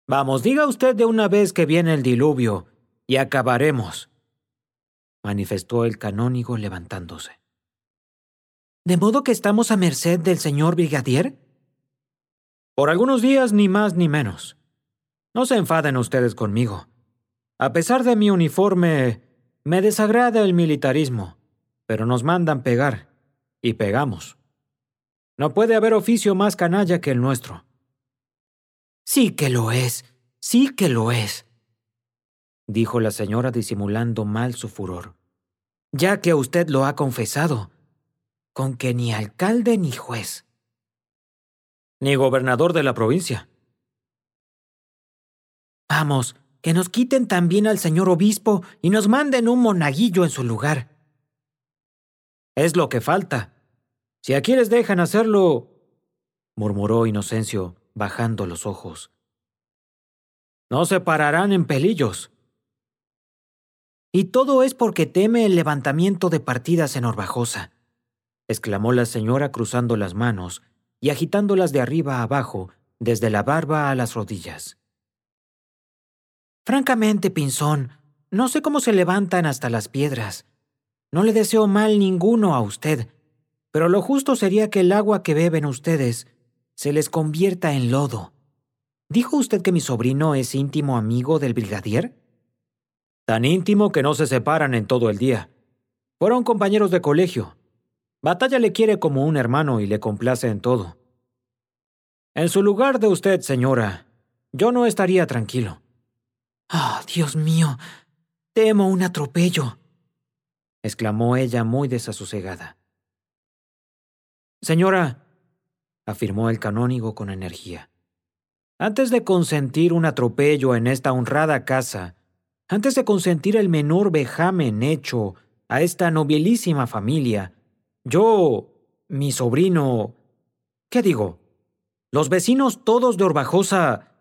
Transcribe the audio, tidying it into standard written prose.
Vamos, diga usted de una vez que viene el diluvio, y acabaremos, manifestó el canónigo levantándose. ¿De modo que estamos a merced del señor brigadier? Por algunos días, ni más ni menos. No se enfaden ustedes conmigo. A pesar de mi uniforme, me desagrada el militarismo, pero nos mandan pegar, y pegamos. No puede haber oficio más canalla que el nuestro. Sí que lo es, dijo la señora disimulando mal su furor. Ya que usted lo ha confesado, con que ni alcalde ni juez. Ni gobernador de la provincia. Vamos, que nos quiten también al señor obispo y nos manden un monaguillo en su lugar. Es lo que falta. Si aquí les dejan hacerlo, murmuró Inocencio, bajando los ojos. No se pararán en pelillos. Y todo es porque teme el levantamiento de partidas en Orbajosa, exclamó la señora cruzando las manos y agitándolas de arriba a abajo, desde la barba a las rodillas. Francamente, Pinzón, no sé cómo se levantan hasta las piedras. No le deseo mal ninguno a usted, pero lo justo sería que el agua que beben ustedes se les convierta en lodo. ¿Dijo usted que mi sobrino es íntimo amigo del brigadier? Tan íntimo que no se separan en todo el día. Fueron compañeros de colegio. Batalla le quiere como un hermano y le complace en todo. En su lugar de usted, señora, yo no estaría tranquilo. ¡Ah, Dios mío! Temo un atropello, exclamó ella muy desasosegada. Señora, afirmó el canónigo con energía, antes de consentir un atropello en esta honrada casa, antes de consentir el menor vejamen hecho a esta nobilísima familia, yo, mi sobrino... ¿Qué digo? Los vecinos todos de Orbajosa